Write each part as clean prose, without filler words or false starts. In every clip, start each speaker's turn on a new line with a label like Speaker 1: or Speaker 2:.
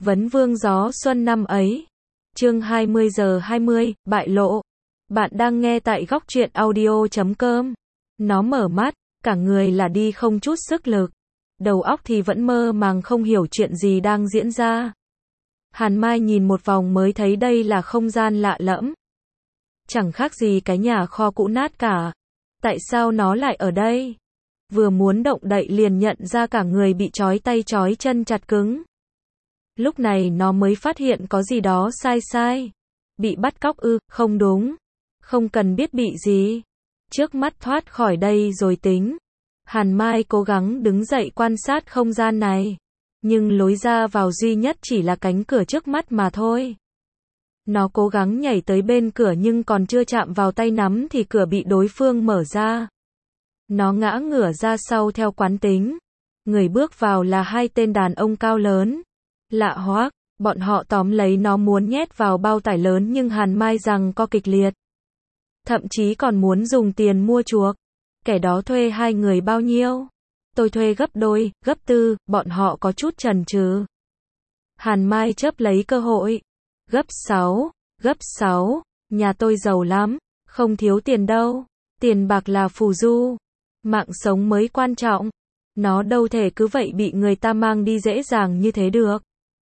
Speaker 1: Vấn vương gió xuân năm ấy. Chương 20:20, bại lộ. Bạn đang nghe tại góc truyện audio.com. Nó mở mắt, cả người là đi không chút sức lực. Đầu óc thì vẫn mơ màng không hiểu chuyện gì đang diễn ra. Hàn Mai nhìn một vòng mới thấy đây là không gian lạ lẫm. Chẳng khác gì cái nhà kho cũ nát cả. Tại sao nó lại ở đây? Vừa muốn động đậy liền nhận ra cả người bị trói tay trói chân chặt cứng. Lúc này nó mới phát hiện có gì đó sai. Bị bắt cóc ư? Không đúng. Không cần biết bị gì. Trước mắt thoát khỏi đây rồi tính. Hàn Mai cố gắng đứng dậy quan sát không gian này. Nhưng lối ra vào duy nhất chỉ là cánh cửa trước mắt mà thôi. Nó cố gắng nhảy tới bên cửa nhưng còn chưa chạm vào tay nắm thì cửa bị đối phương mở ra. Nó ngã ngửa ra sau theo quán tính. Người bước vào là hai tên đàn ông cao lớn. Lạ hoắc, bọn họ tóm lấy nó muốn nhét vào bao tải lớn nhưng Hàn Mai giằng co kịch liệt. Thậm chí còn muốn dùng tiền mua chuộc. Kẻ đó thuê hai người bao nhiêu? Tôi thuê gấp đôi, gấp tư, bọn họ có chút chần chừ. Hàn Mai chớp lấy cơ hội. Gấp 6, nhà tôi giàu lắm, không thiếu tiền đâu. Tiền bạc là phù du. Mạng sống mới quan trọng. Nó đâu thể cứ vậy bị người ta mang đi dễ dàng như thế được.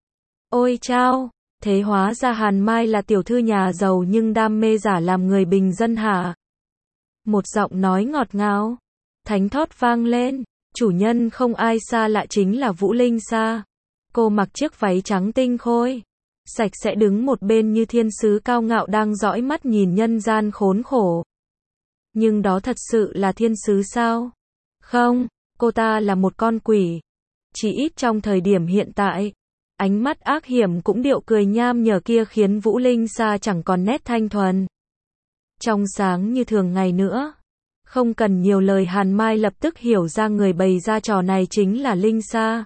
Speaker 1: Ôi chao, thế hóa ra Hàn Mai là tiểu thư nhà giàu nhưng đam mê giả làm người bình dân hả? Một giọng nói ngọt ngào, thánh thót vang lên, chủ nhân không ai xa lạ chính là Vũ Linh Sa. Cô mặc chiếc váy trắng tinh khôi, sạch sẽ đứng một bên như thiên sứ cao ngạo đang dõi mắt nhìn nhân gian khốn khổ. Nhưng đó thật sự là thiên sứ sao? Không, cô ta là một con quỷ. Chỉ ít trong thời điểm hiện tại. Ánh mắt ác hiểm cũng điệu cười nham nhở kia khiến Vũ Linh Sa chẳng còn nét thanh thuần. Trong sáng như thường ngày nữa. Không cần nhiều lời Hàn Mai lập tức hiểu ra người bày ra trò này chính là Linh Sa.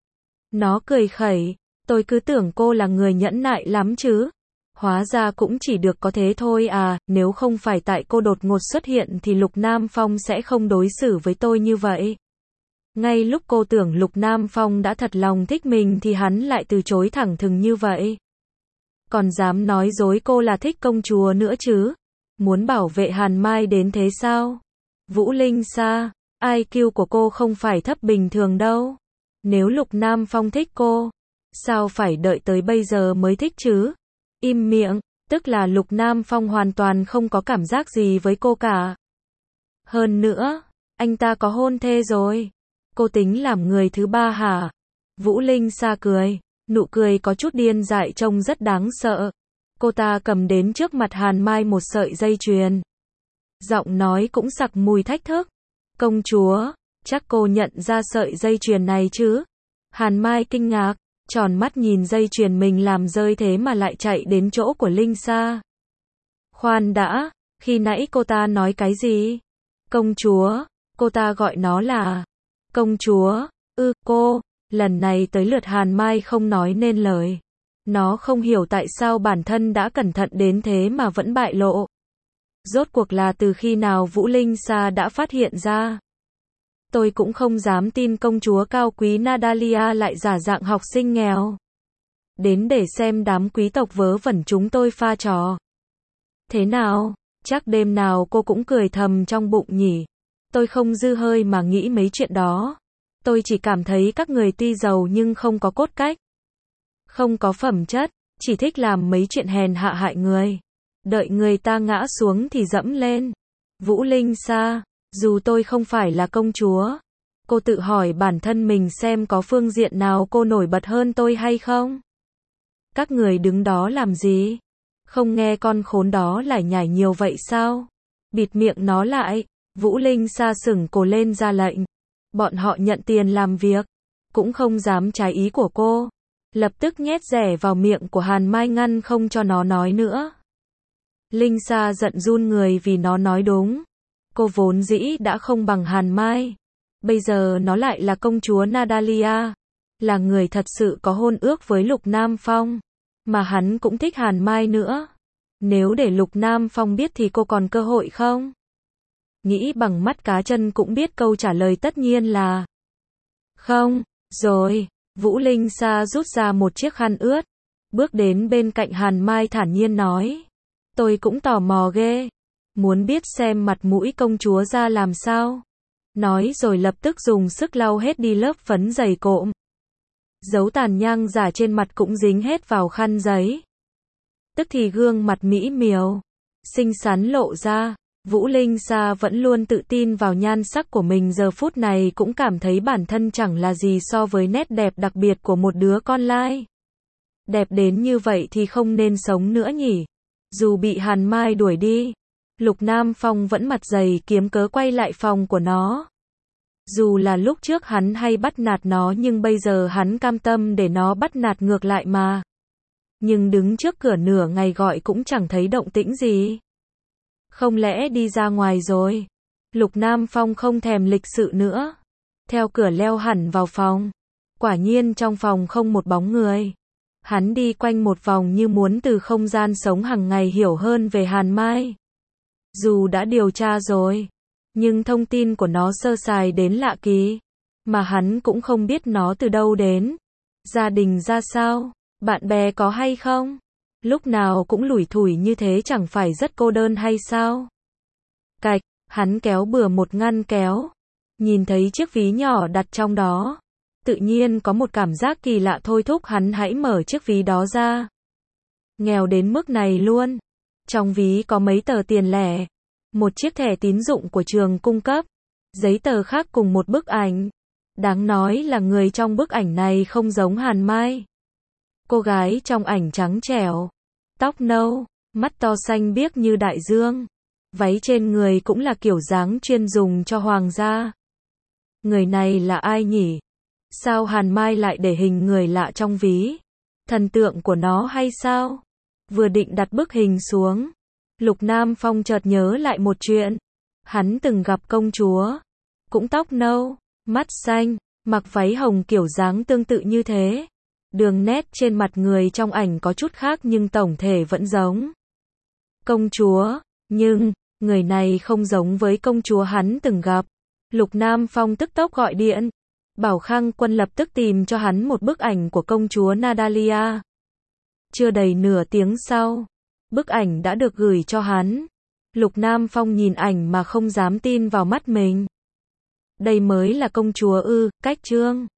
Speaker 1: Nó cười khẩy, tôi cứ tưởng cô là người nhẫn nại lắm chứ. Hóa ra cũng chỉ được có thế thôi à, nếu không phải tại cô đột ngột xuất hiện thì Lục Nam Phong sẽ không đối xử với tôi như vậy. Ngay lúc cô tưởng Lục Nam Phong đã thật lòng thích mình thì hắn lại từ chối thẳng thừng như vậy. Còn dám nói dối cô là thích công chúa nữa chứ? Muốn bảo vệ Hàn Mai đến thế sao? Vũ Linh Sa, IQ của cô không phải thấp bình thường đâu. Nếu Lục Nam Phong thích cô, sao phải đợi tới bây giờ mới thích chứ? Im miệng, tức là Lục Nam Phong hoàn toàn không có cảm giác gì với cô cả. Hơn nữa, anh ta có hôn thê rồi. Cô tính làm người thứ ba hả? Vũ Linh Sa cười, nụ cười có chút điên dại trông rất đáng sợ. Cô ta cầm đến trước mặt Hàn Mai một sợi dây chuyền. Giọng nói cũng sặc mùi thách thức. Công chúa, chắc cô nhận ra sợi dây chuyền này chứ? Hàn Mai kinh ngạc, tròn mắt nhìn dây chuyền mình làm rơi thế mà lại chạy đến chỗ của Linh Sa. Khoan đã, khi nãy cô ta nói cái gì? Công chúa, cô ta gọi nó là công chúa, cô, lần này tới lượt Hàn Mai không nói nên lời. Nó không hiểu tại sao bản thân đã cẩn thận đến thế mà vẫn bại lộ. Rốt cuộc là từ khi nào Vũ Linh Sa đã phát hiện ra. Tôi cũng không dám tin công chúa cao quý Nadalia lại giả dạng học sinh nghèo. Đến để xem đám quý tộc vớ vẩn chúng tôi pha trò. Thế nào, chắc đêm nào cô cũng cười thầm trong bụng nhỉ? Tôi không dư hơi mà nghĩ mấy chuyện đó. Tôi chỉ cảm thấy các người tuy giàu nhưng không có cốt cách. Không có phẩm chất, chỉ thích làm mấy chuyện hèn hạ hại người. Đợi người ta ngã xuống thì dẫm lên. Vũ Linh Sa, dù tôi không phải là công chúa, cô tự hỏi bản thân mình xem có phương diện nào cô nổi bật hơn tôi hay không? Các người đứng đó làm gì? Không nghe con khốn đó lải nhải nhiều vậy sao? Bịt miệng nó lại. Vũ Linh Sa sửng cổ lên ra lệnh. Bọn họ nhận tiền làm việc, cũng không dám trái ý của cô. Lập tức nhét rẻ vào miệng của Hàn Mai ngăn không cho nó nói nữa. Linh Sa giận run người vì nó nói đúng. Cô vốn dĩ đã không bằng Hàn Mai. Bây giờ nó lại là công chúa Nadalia. Là người thật sự có hôn ước với Lục Nam Phong. Mà hắn cũng thích Hàn Mai nữa. Nếu để Lục Nam Phong biết thì cô còn cơ hội không? Nghĩ bằng mắt cá chân cũng biết câu trả lời tất nhiên là không. Rồi, Vũ Linh Sa rút ra một chiếc khăn ướt, bước đến bên cạnh Hàn Mai thản nhiên nói. Tôi cũng tò mò ghê, muốn biết xem mặt mũi công chúa ra làm sao. Nói rồi lập tức dùng sức lau hết đi lớp phấn dày cộm. Dấu tàn nhang giả trên mặt cũng dính hết vào khăn giấy. Tức thì gương mặt mỹ miều, xinh xắn lộ ra. Vũ Linh Sa vẫn luôn tự tin vào nhan sắc của mình, giờ phút này cũng cảm thấy bản thân chẳng là gì so với nét đẹp đặc biệt của một đứa con lai. Đẹp đến như vậy thì không nên sống nữa nhỉ. Dù bị Hàn Mai đuổi đi, Lục Nam Phong vẫn mặt dày kiếm cớ quay lại phòng của nó. Dù là lúc trước hắn hay bắt nạt nó nhưng bây giờ hắn cam tâm để nó bắt nạt ngược lại mà. Nhưng đứng trước cửa nửa ngày gọi cũng chẳng thấy động tĩnh gì. Không lẽ đi ra ngoài rồi? Lục Nam Phong không thèm lịch sự nữa. Theo cửa leo hẳn vào phòng. Quả nhiên trong phòng không một bóng người. Hắn đi quanh một vòng như muốn từ không gian sống hàng ngày hiểu hơn về Hàn Mai. Dù đã điều tra rồi, nhưng thông tin của nó sơ sài đến lạ kỳ. Mà hắn cũng không biết nó từ đâu đến. Gia đình ra sao? Bạn bè có hay không? Lúc nào cũng lủi thủi như thế chẳng phải rất cô đơn hay sao? Cạch, hắn kéo bừa một ngăn kéo. Nhìn thấy chiếc ví nhỏ đặt trong đó. Tự nhiên có một cảm giác kỳ lạ thôi thúc hắn hãy mở chiếc ví đó ra. Nghèo đến mức này luôn. Trong ví có mấy tờ tiền lẻ. Một chiếc thẻ tín dụng của trường cung cấp. Giấy tờ khác cùng một bức ảnh. Đáng nói là người trong bức ảnh này không giống Hàn Mai. Cô gái trong ảnh trắng trẻo, tóc nâu, mắt to xanh biếc như đại dương. Váy trên người cũng là kiểu dáng chuyên dùng cho hoàng gia. Người này là ai nhỉ? Sao Hàn Mai lại để hình người lạ trong ví? Thần tượng của nó hay sao? Vừa định đặt bức hình xuống, Lục Nam Phong chợt nhớ lại một chuyện. Hắn từng gặp công chúa, cũng tóc nâu, mắt xanh, mặc váy hồng kiểu dáng tương tự như thế. Đường nét trên mặt người trong ảnh có chút khác nhưng tổng thể vẫn giống công chúa, nhưng người này không giống với công chúa hắn từng gặp. Lục Nam Phong tức tốc gọi điện, bảo Khang Quân lập tức tìm cho hắn một bức ảnh của công chúa Nadalia. Chưa đầy nửa tiếng sau, bức ảnh đã được gửi cho hắn. Lục Nam Phong nhìn ảnh mà không dám tin vào mắt mình. Đây mới là công chúa ư? Cách Trương